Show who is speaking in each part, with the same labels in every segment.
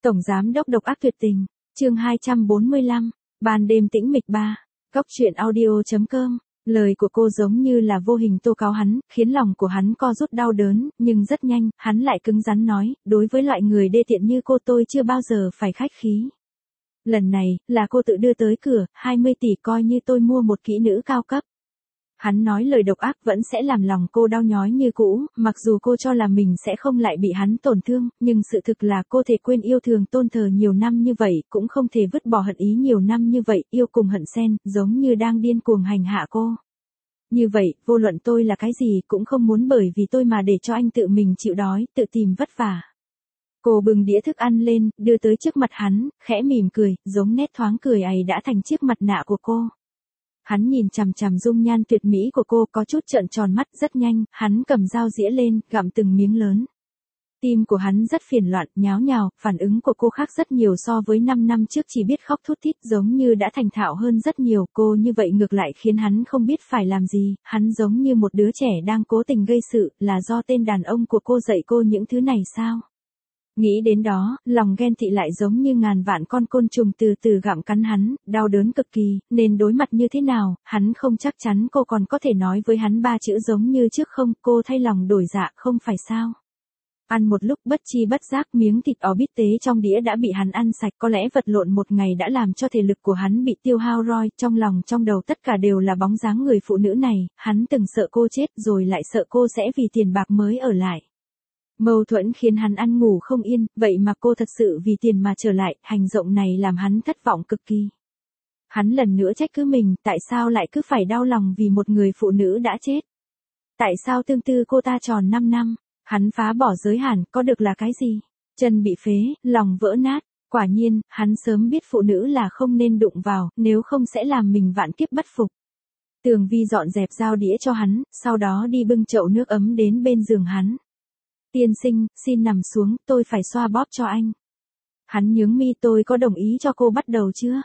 Speaker 1: Tổng giám đốc độc ác tuyệt tình, chương 245, ban đêm tĩnh mịch 3, Góc truyện audio.com. Lời của cô giống như là vô hình tố cáo hắn, khiến lòng của hắn co rút đau đớn, nhưng rất nhanh, hắn lại cứng rắn nói, đối với loại người đê tiện như cô tôi chưa bao giờ phải khách khí. Lần này, là cô tự đưa tới cửa, 20 tỷ coi như tôi mua một kỹ nữ cao cấp. Hắn nói lời độc ác vẫn sẽ làm lòng cô đau nhói như cũ, mặc dù cô cho là mình sẽ không lại bị hắn tổn thương, nhưng sự thực là cô thể quên yêu thương tôn thờ nhiều năm như vậy, cũng không thể vứt bỏ hận ý nhiều năm như vậy, yêu cùng hận xen, giống như đang điên cuồng hành hạ cô. Như vậy, vô luận tôi là cái gì cũng không muốn bởi vì tôi mà để cho anh tự mình chịu đói, tự tìm vất vả. Cô bưng đĩa thức ăn lên, đưa tới trước mặt hắn, khẽ mỉm cười, giống nét thoáng cười ấy đã thành chiếc mặt nạ của cô. Hắn nhìn chằm chằm dung nhan tuyệt mỹ của cô có chút trợn tròn mắt, rất nhanh, hắn cầm dao dĩa lên, gặm từng miếng lớn. Tim của hắn rất phiền loạn, nháo nhào, phản ứng của cô khác rất nhiều so với 5 năm trước chỉ biết khóc thút thít, giống như đã thành thạo hơn rất nhiều. Cô như vậy ngược lại khiến hắn không biết phải làm gì, hắn giống như một đứa trẻ đang cố tình gây sự, là do tên đàn ông của cô dạy cô những thứ này sao? Nghĩ đến đó, lòng ghen tị lại giống như ngàn vạn con côn trùng từ từ gặm cắn hắn, đau đớn cực kỳ, nên đối mặt như thế nào, hắn không chắc chắn cô còn có thể nói với hắn 3 chữ giống như trước không, cô thay lòng đổi dạ không phải sao. Ăn một lúc bất chi bất giác miếng thịt ó bít tế trong đĩa đã bị hắn ăn sạch, có lẽ vật lộn một ngày đã làm cho thể lực của hắn bị tiêu hao roi, trong lòng trong đầu tất cả đều là bóng dáng người phụ nữ này, hắn từng sợ cô chết rồi lại sợ cô sẽ vì tiền bạc mới ở lại. Mâu thuẫn khiến hắn ăn ngủ không yên, vậy mà cô thật sự vì tiền mà trở lại, hành động này làm hắn thất vọng cực kỳ. Hắn lần nữa trách cứ mình, tại sao lại cứ phải đau lòng vì một người phụ nữ đã chết? Tại sao tương tư cô ta tròn 5 năm? Hắn phá bỏ giới hạn, có được là cái gì? Chân bị phế, lòng vỡ nát, quả nhiên, hắn sớm biết phụ nữ là không nên đụng vào, nếu không sẽ làm mình vạn kiếp bất phục. Tường Vi dọn dẹp dao đĩa cho hắn, sau đó đi bưng chậu nước ấm đến bên giường hắn. Tiên sinh, xin nằm xuống, tôi phải xoa bóp cho anh. Hắn nhướng mi, tôi có đồng ý cho cô bắt đầu chưa?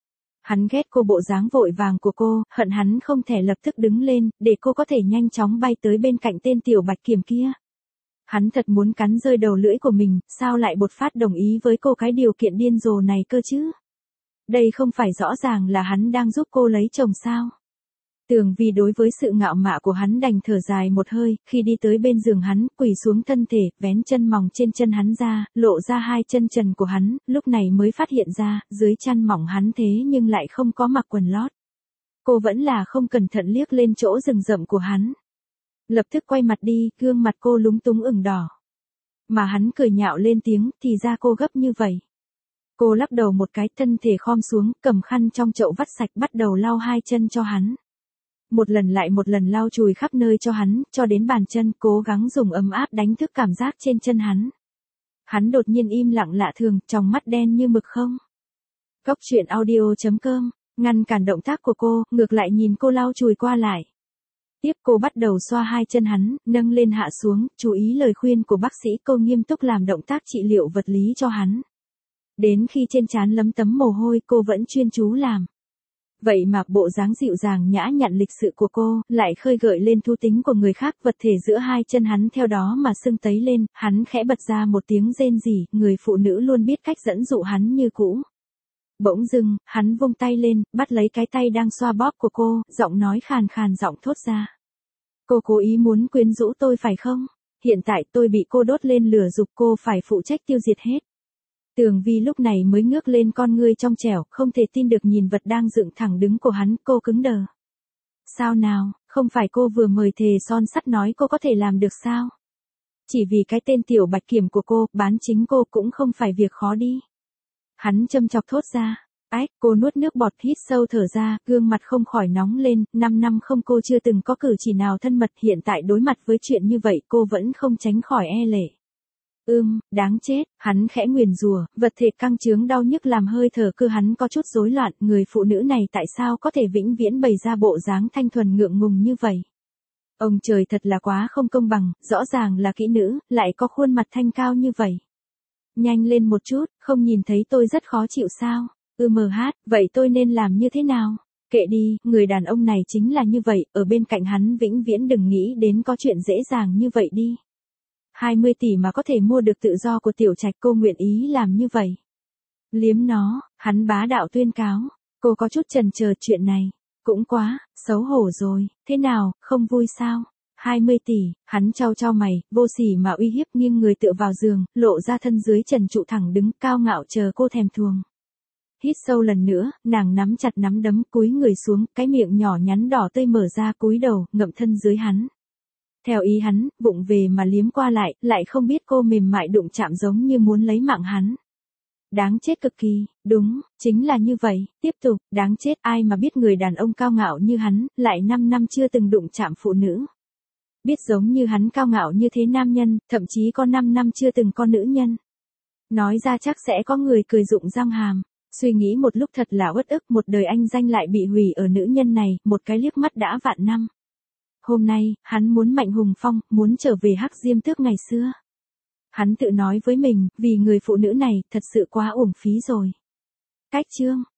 Speaker 1: Hắn ghét cô bộ dáng vội vàng của cô, hận hắn không thể lập tức đứng lên, để cô có thể nhanh chóng bay tới bên cạnh tên tiểu bạch kiểm kia. Hắn thật muốn cắn rơi đầu lưỡi của mình, sao lại bột phát đồng ý với cô cái điều kiện điên rồ này cơ chứ? Đây không phải rõ ràng là hắn đang giúp cô lấy chồng sao? Tường Vi đối với sự ngạo mạ của hắn đành thở dài một hơi, khi đi tới bên giường hắn, quỳ xuống thân thể, vén chân mỏng trên chân hắn ra, lộ ra 2 chân trần của hắn, lúc này mới phát hiện ra, dưới chăn mỏng hắn thế nhưng lại không có mặc quần lót. Cô vẫn là không cẩn thận liếc lên chỗ rừng rậm của hắn. Lập tức quay mặt đi, gương mặt cô lúng túng ửng đỏ. Mà hắn cười nhạo lên tiếng, thì ra cô gấp như vậy. Cô lắc đầu một cái, thân thể khom xuống, cầm khăn trong chậu vắt sạch, bắt đầu lau 2 chân cho hắn. Một lần lại một lần lau chùi khắp nơi cho hắn, cho đến bàn chân, cố gắng dùng ấm áp đánh thức cảm giác trên chân hắn. Hắn đột nhiên im lặng lạ thường, tròng mắt đen như mực không. Góc truyện audio.com, ngăn cản động tác của cô, ngược lại nhìn cô lau chùi qua lại. Tiếp cô bắt đầu xoa 2 chân hắn, nâng lên hạ xuống, chú ý lời khuyên của bác sĩ, cô nghiêm túc làm động tác trị liệu vật lý cho hắn. Đến khi trên trán lấm tấm mồ hôi cô vẫn chuyên chú làm. Vậy mà bộ dáng dịu dàng nhã nhặn lịch sự của cô, lại khơi gợi lên thú tính của người khác, vật thể giữa 2 chân hắn theo đó mà sưng tấy lên, hắn khẽ bật ra một tiếng rên rỉ, người phụ nữ luôn biết cách dẫn dụ hắn như cũ. Bỗng dưng, hắn vung tay lên, bắt lấy cái tay đang xoa bóp của cô, giọng nói khàn khàn giọng thốt ra. Cô cố ý muốn quyến rũ tôi phải không? Hiện tại tôi bị cô đốt lên lửa giục, cô phải phụ trách tiêu diệt hết. Tường Vi lúc này mới ngước lên con ngươi trong trẻo, không thể tin được nhìn vật đang dựng thẳng đứng của hắn, cô cứng đờ. Sao nào, không phải cô vừa mời thề son sắt nói cô có thể làm được sao? Chỉ vì cái tên tiểu bạch kiểm của cô, bán chính cô cũng không phải việc khó đi. Hắn châm chọc thốt ra. Ách, cô nuốt nước bọt, hít sâu thở ra, gương mặt không khỏi nóng lên, 5 năm không cô chưa từng có cử chỉ nào thân mật, hiện tại đối mặt với chuyện như vậy cô vẫn không tránh khỏi e lệ. Đáng chết, hắn khẽ nguyền rủa, vật thể căng chướng đau nhức làm hơi thở cơ hắn có chút rối loạn, người phụ nữ này tại sao có thể vĩnh viễn bày ra bộ dáng thanh thuần ngượng ngùng như vậy? Ông trời thật là quá không công bằng, rõ ràng là kỹ nữ, lại có khuôn mặt thanh cao như vậy. Nhanh lên một chút, không nhìn thấy tôi rất khó chịu sao? Vậy tôi nên làm như thế nào? Kệ đi, người đàn ông này chính là như vậy, ở bên cạnh hắn vĩnh viễn đừng nghĩ đến có chuyện dễ dàng như vậy đi. 20 tỷ mà có thể mua được tự do của Tiểu Trạch, cô nguyện ý làm như vậy. Liếm nó, hắn bá đạo tuyên cáo. Cô có chút chần chờ, chuyện này cũng quá xấu hổ rồi, thế nào, không vui sao? 20 tỷ, hắn chau chau mày, vô sỉ mà uy hiếp, nghiêng người tựa vào giường, lộ ra thân dưới trần trụ thẳng đứng, cao ngạo chờ cô thèm thuồng. Hít sâu lần nữa, nàng nắm chặt nắm đấm, cúi người xuống, cái miệng nhỏ nhắn đỏ tươi mở ra, cúi đầu, ngậm thân dưới hắn. Theo ý hắn, vụng về mà liếm qua lại không biết cô mềm mại đụng chạm giống như muốn lấy mạng hắn. Đáng chết cực kỳ, đúng, chính là như vậy, tiếp tục, đáng chết, ai mà biết người đàn ông cao ngạo như hắn, lại 5 năm chưa từng đụng chạm phụ nữ. Biết giống như hắn cao ngạo như thế nam nhân, thậm chí có 5 năm chưa từng có nữ nhân. Nói ra chắc sẽ có người cười rụng răng hàm. Suy nghĩ một lúc thật là uất ức, một đời anh danh lại bị hủy ở nữ nhân này, một cái liếc mắt đã vạn năm. Hôm nay, hắn muốn mạnh hùng phong, muốn trở về Hắc Diêm Tước ngày xưa. Hắn tự nói với mình, vì người phụ nữ này, thật sự quá uổng phí rồi. Cách chương